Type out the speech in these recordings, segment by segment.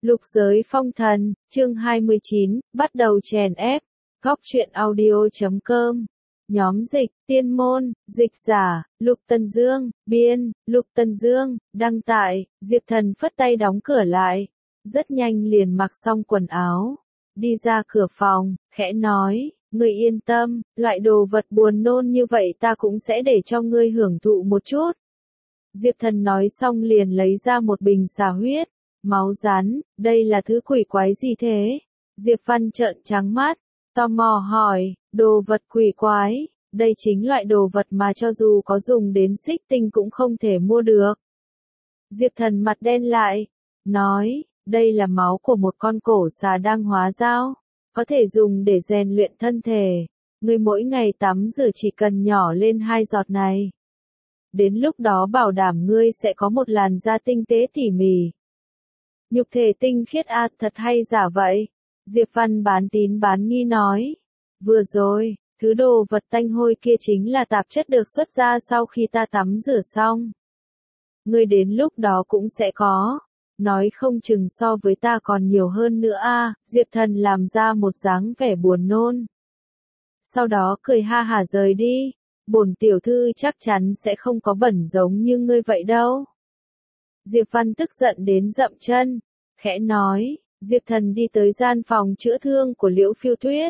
Lục giới phong thần, chương 29, bắt đầu chèn ép. Góc truyện audio.com. Nhóm dịch, tiên môn, dịch giả, Lục Tân Dương, biên, Lục Tân Dương, đăng tải, Diệp Thần phất tay đóng cửa lại. Rất nhanh liền mặc xong quần áo. Đi ra cửa phòng, khẽ nói, ngươi yên tâm, loại đồ vật buồn nôn như vậy ta cũng sẽ để cho ngươi hưởng thụ một chút. Diệp Thần nói xong liền lấy ra một bình xà huyết. Máu rắn, đây là thứ quỷ quái gì thế? Diệp Văn trợn trắng mắt, tò mò hỏi, đồ vật quỷ quái, đây chính loại đồ vật mà cho dù có dùng đến xích tinh cũng không thể mua được. Diệp Thần mặt đen lại, nói, đây là máu của một con cổ xà đang hóa giao, có thể dùng để rèn luyện thân thể. Ngươi mỗi ngày tắm rửa chỉ cần nhỏ lên 2 giọt này. Đến lúc đó bảo đảm ngươi sẽ có một làn da tinh tế tỉ mỉ. Nhục thể tinh khiết thật hay giả vậy? Diệp Văn bán tín bán nghi nói. Vừa rồi, thứ đồ vật tanh hôi kia chính là tạp chất được xuất ra sau khi ta tắm rửa xong. Ngươi đến lúc đó cũng sẽ có. Nói không chừng so với ta còn nhiều hơn nữa Diệp Thần làm ra một dáng vẻ buồn nôn. Sau đó cười ha hả rời đi. Bổn tiểu thư chắc chắn sẽ không có bẩn giống như ngươi vậy đâu. Diệp Văn tức giận đến dậm chân, khẽ nói, Diệp Thần đi tới gian phòng chữa thương của Liễu Phiêu Tuyết.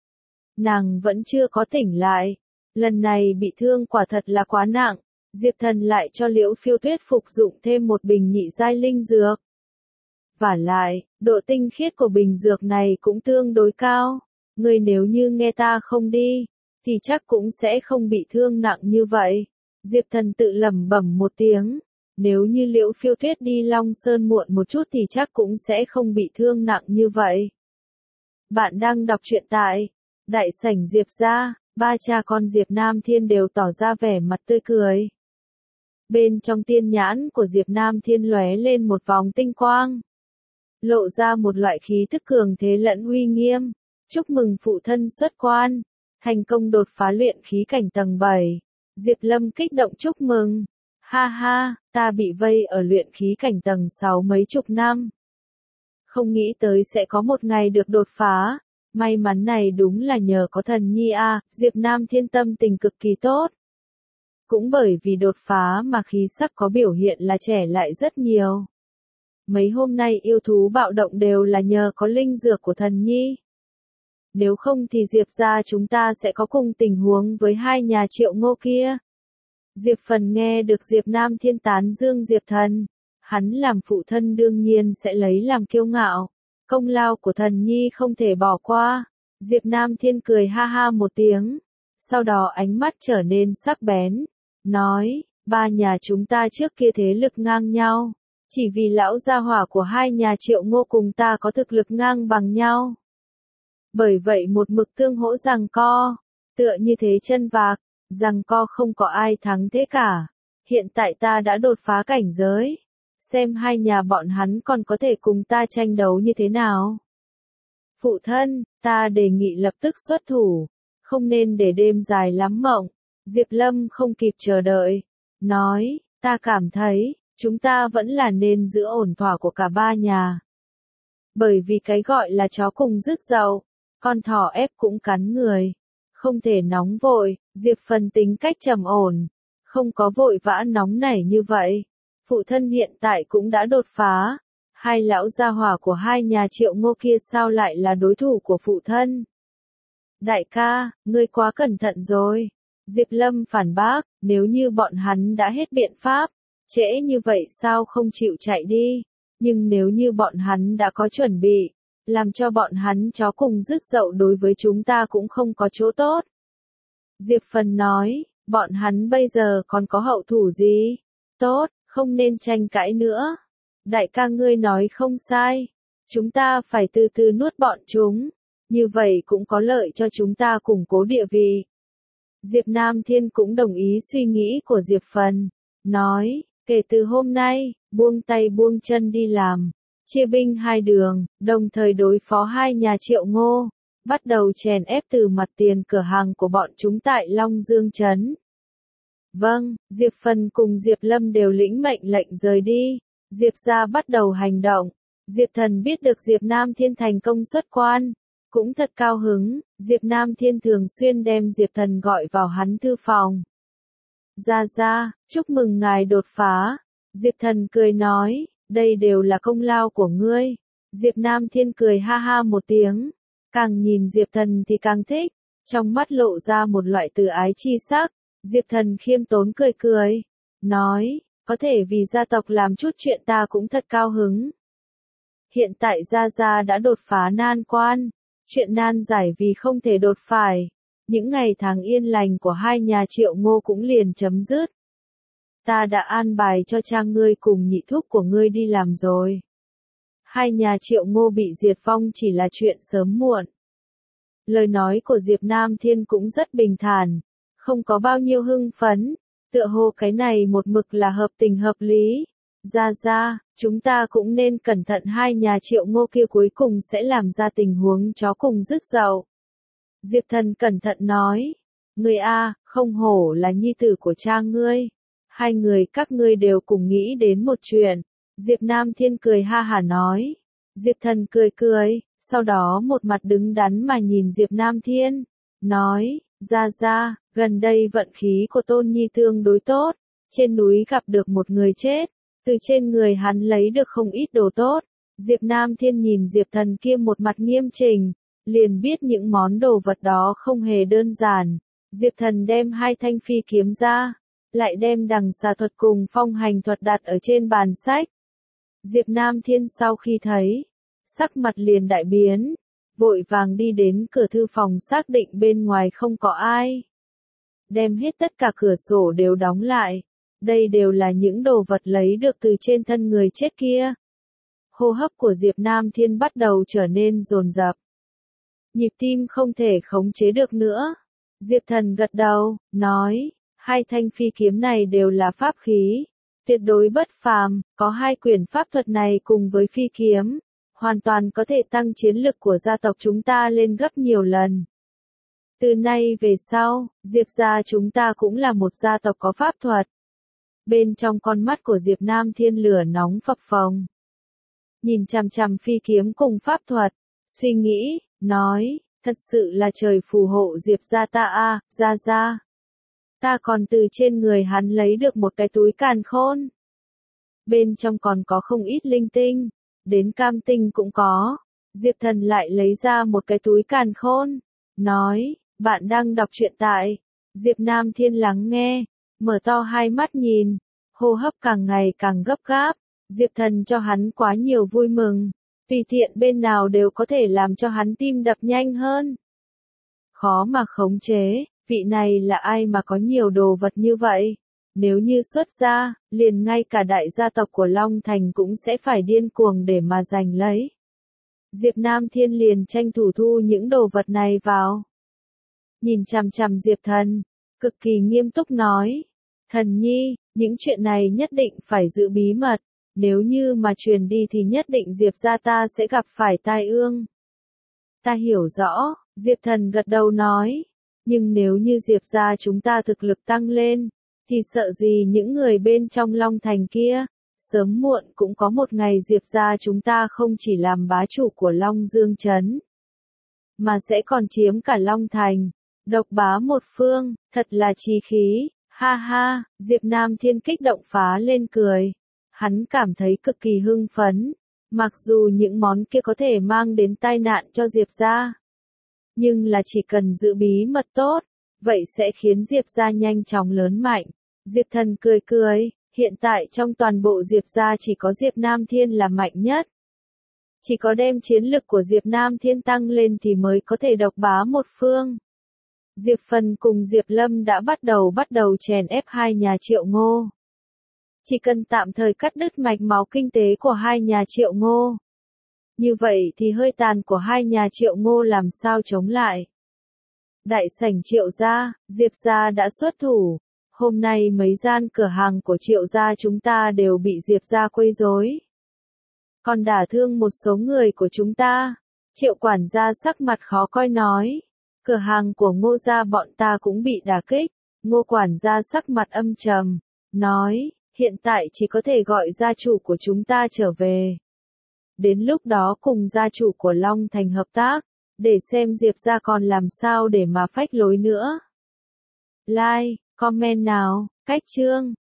Nàng vẫn chưa có tỉnh lại, lần này bị thương quả thật là quá nặng, Diệp Thần lại cho Liễu Phiêu Tuyết phục dụng thêm một bình nhị giai linh dược. Vả lại, độ tinh khiết của bình dược này cũng tương đối cao, ngươi nếu như nghe ta không đi, thì chắc cũng sẽ không bị thương nặng như vậy. Diệp Thần tự lẩm bẩm một tiếng. Nếu như Liễu Phiêu Tuyết đi Long Sơn muộn một chút thì chắc cũng sẽ không bị thương nặng như vậy. Bạn đang đọc truyện tại Đại sảnh Diệp gia, ba cha con Diệp Nam Thiên đều tỏ ra vẻ mặt tươi cười. Bên trong tiên nhãn của Diệp Nam Thiên lóe lên một vòng tinh quang. Lộ ra một loại khí tức cường thế lẫn uy nghiêm. Chúc mừng phụ thân xuất quan. Thành công đột phá luyện khí cảnh tầng 7. Diệp Lâm kích động chúc mừng. Ha ha, ta bị vây ở luyện khí cảnh tầng 6 mấy chục năm. Không nghĩ tới sẽ có một ngày được đột phá. May mắn này đúng là nhờ có thần nhi Diệp Nam Thiên tâm tình cực kỳ tốt. Cũng bởi vì đột phá mà khí sắc có biểu hiện là trẻ lại rất nhiều. Mấy hôm nay yêu thú bạo động đều là nhờ có linh dược của thần nhi. Nếu không thì Diệp gia chúng ta sẽ có cùng tình huống với hai nhà Triệu Ngô kia. Diệp Phần nghe được Diệp Nam Thiên tán dương Diệp Thần, hắn làm phụ thân đương nhiên sẽ lấy làm kiêu ngạo, công lao của thần nhi không thể bỏ qua. Diệp Nam Thiên cười ha ha một tiếng, sau đó ánh mắt trở nên sắc bén, nói, ba nhà chúng ta trước kia thế lực ngang nhau, chỉ vì lão gia hỏa của hai nhà Triệu Ngô cùng ta có thực lực ngang bằng nhau. Bởi vậy một mực tương hỗ giằng co, tựa như thế chân vạc. Rằng co không có ai thắng thế cả. Hiện tại ta đã đột phá cảnh giới. Xem hai nhà bọn hắn còn có thể cùng ta tranh đấu như thế nào. Phụ thân, ta đề nghị lập tức xuất thủ. Không nên để đêm dài lắm mộng. Diệp Lâm không kịp chờ đợi. Nói, ta cảm thấy, chúng ta vẫn là nên giữ ổn thỏa của cả ba nhà. Bởi vì cái gọi là chó cùng rước dậu, con thỏ ép cũng cắn người. Không thể nóng vội, Diệp Phần tính cách trầm ổn, không có vội vã nóng nảy như vậy. Phụ thân hiện tại cũng đã đột phá, hai lão gia hỏa của hai nhà Triệu Ngô kia sao lại là đối thủ của phụ thân. Đại ca, ngươi quá cẩn thận rồi. Diệp Lâm phản bác, nếu như bọn hắn đã hết biện pháp, trễ như vậy sao không chịu chạy đi, nhưng nếu như bọn hắn đã có chuẩn bị, làm cho bọn hắn chó cùng rước dậu đối với chúng ta cũng không có chỗ tốt. Diệp Phần nói, bọn hắn bây giờ còn có hậu thủ gì? Tốt, không nên tranh cãi nữa. Đại ca ngươi nói không sai. Chúng ta phải từ từ nuốt bọn chúng. Như vậy cũng có lợi cho chúng ta củng cố địa vị. Diệp Nam Thiên cũng đồng ý suy nghĩ của Diệp Phần. Nói, kể từ hôm nay, buông tay buông chân đi làm. Chia binh hai đường, đồng thời đối phó hai nhà Triệu Ngô, bắt đầu chèn ép từ mặt tiền cửa hàng của bọn chúng tại Long Dương Trấn. Vâng, Diệp Phần cùng Diệp Lâm đều lĩnh mệnh lệnh rời đi, Diệp gia bắt đầu hành động, Diệp Thần biết được Diệp Nam Thiên thành công xuất quan, cũng thật cao hứng, Diệp Nam Thiên thường xuyên đem Diệp Thần gọi vào hắn thư phòng. Ra, chúc mừng ngài đột phá. Diệp Thần cười nói, đây đều là công lao của ngươi. Diệp Nam Thiên cười ha ha một tiếng, càng nhìn Diệp Thần thì càng thích, trong mắt lộ ra một loại từ ái chi sắc. Diệp Thần khiêm tốn cười, nói, có thể vì gia tộc làm chút chuyện ta cũng thật cao hứng. Hiện tại Gia đã đột phá nan quan, chuyện nan giải vì không thể đột phải, những ngày tháng yên lành của hai nhà Triệu Ngô cũng liền chấm dứt. Ta đã an bài cho cha ngươi cùng nhị thúc của ngươi đi làm rồi. Hai nhà Triệu Ngô bị diệt vong chỉ là chuyện sớm muộn. Lời nói của Diệp Nam Thiên cũng rất bình thản, không có bao nhiêu hưng phấn, tựa hồ cái này một mực là hợp tình hợp lý. Ra, chúng ta cũng nên cẩn thận hai nhà Triệu Ngô kia cuối cùng sẽ làm ra tình huống chó cùng rước dậu. Diệp Thần cẩn thận nói, ngươi a, không hổ là nhi tử của cha ngươi. Hai người các ngươi đều cùng nghĩ đến một chuyện. Diệp Nam Thiên cười ha hả nói. Diệp Thần cười, sau đó một mặt đứng đắn mà nhìn Diệp Nam Thiên, nói, ra, gần đây vận khí của Tôn Nhi tương đối tốt, trên núi gặp được một người chết, từ trên người hắn lấy được không ít đồ tốt. Diệp Nam Thiên nhìn Diệp Thần kia một mặt nghiêm chỉnh, liền biết những món đồ vật đó không hề đơn giản. Diệp Thần đem hai thanh phi kiếm ra, lại đem đằng xà thuật cùng phong hành thuật đặt ở trên bàn sách. Diệp Nam Thiên sau khi thấy, sắc mặt liền đại biến, vội vàng đi đến cửa thư phòng xác định bên ngoài không có ai. Đem hết tất cả cửa sổ đều đóng lại, đây đều là những đồ vật lấy được từ trên thân người chết kia. Hô hấp của Diệp Nam Thiên bắt đầu trở nên dồn dập. Nhịp tim không thể khống chế được nữa. Diệp Thần gật đầu, nói, hai thanh phi kiếm này đều là pháp khí, tuyệt đối bất phàm, có hai quyển pháp thuật này cùng với phi kiếm, hoàn toàn có thể tăng chiến lực của gia tộc chúng ta lên gấp nhiều lần. Từ nay về sau, Diệp gia chúng ta cũng là một gia tộc có pháp thuật. Bên trong con mắt của Diệp Nam Thiên lửa nóng phập phồng. Nhìn chằm chằm phi kiếm cùng pháp thuật, suy nghĩ, nói, thật sự là trời phù hộ Diệp gia ta a, ra. Ta còn từ trên người hắn lấy được một cái túi càn khôn. Bên trong còn có không ít linh tinh, đến cam tinh cũng có. Diệp Thần lại lấy ra một cái túi càn khôn, nói, bạn đang đọc truyện tại. Diệp Nam Thiên lắng nghe, mở to hai mắt nhìn, hô hấp càng ngày càng gấp gáp. Diệp Thần cho hắn quá nhiều vui mừng, tùy tiện bên nào đều có thể làm cho hắn tim đập nhanh hơn. Khó mà khống chế, vị này là ai mà có nhiều đồ vật như vậy? Nếu như xuất ra, liền ngay cả đại gia tộc của Long Thành cũng sẽ phải điên cuồng để mà giành lấy. Diệp Nam Thiên liền tranh thủ thu những đồ vật này vào. Nhìn chằm chằm Diệp Thần, cực kỳ nghiêm túc nói, Thần nhi, những chuyện này nhất định phải giữ bí mật, nếu như mà truyền đi thì nhất định Diệp gia ta sẽ gặp phải tai ương. Ta hiểu rõ, Diệp Thần gật đầu nói, nhưng nếu như Diệp gia chúng ta thực lực tăng lên, thì sợ gì những người bên trong Long Thành kia, sớm muộn cũng có một ngày Diệp gia chúng ta không chỉ làm bá chủ của Long Dương Trấn, mà sẽ còn chiếm cả Long Thành, độc bá một phương, thật là chí khí, ha ha. Diệp Nam Thiên kích động phá lên cười, hắn cảm thấy cực kỳ hưng phấn, mặc dù những món kia có thể mang đến tai nạn cho Diệp gia, nhưng là chỉ cần giữ bí mật tốt, vậy sẽ khiến Diệp gia nhanh chóng lớn mạnh. Diệp Thần cười, hiện tại trong toàn bộ Diệp gia chỉ có Diệp Nam Thiên là mạnh nhất. Chỉ có đem chiến lực của Diệp Nam Thiên tăng lên thì mới có thể độc bá một phương. Diệp Phần cùng Diệp Lâm đã bắt đầu chèn ép hai nhà Triệu Ngô. Chỉ cần tạm thời cắt đứt mạch máu kinh tế của hai nhà Triệu Ngô. Như vậy thì hơi tàn của hai nhà Triệu Ngô làm sao chống lại. Đại sảnh Triệu gia, Diệp gia đã xuất thủ. Hôm nay mấy gian cửa hàng của Triệu gia chúng ta đều bị Diệp gia quấy rối. Còn đả thương một số người của chúng ta. Triệu quản gia sắc mặt khó coi nói. Cửa hàng của Ngô gia bọn ta cũng bị đả kích. Ngô quản gia sắc mặt âm trầm, nói, hiện tại chỉ có thể gọi gia chủ của chúng ta trở về. đến lúc đó cùng gia chủ của Long Thành hợp tác, để xem Diệp gia còn làm sao để mà phách lối nữa. Like, comment nào, cách chương.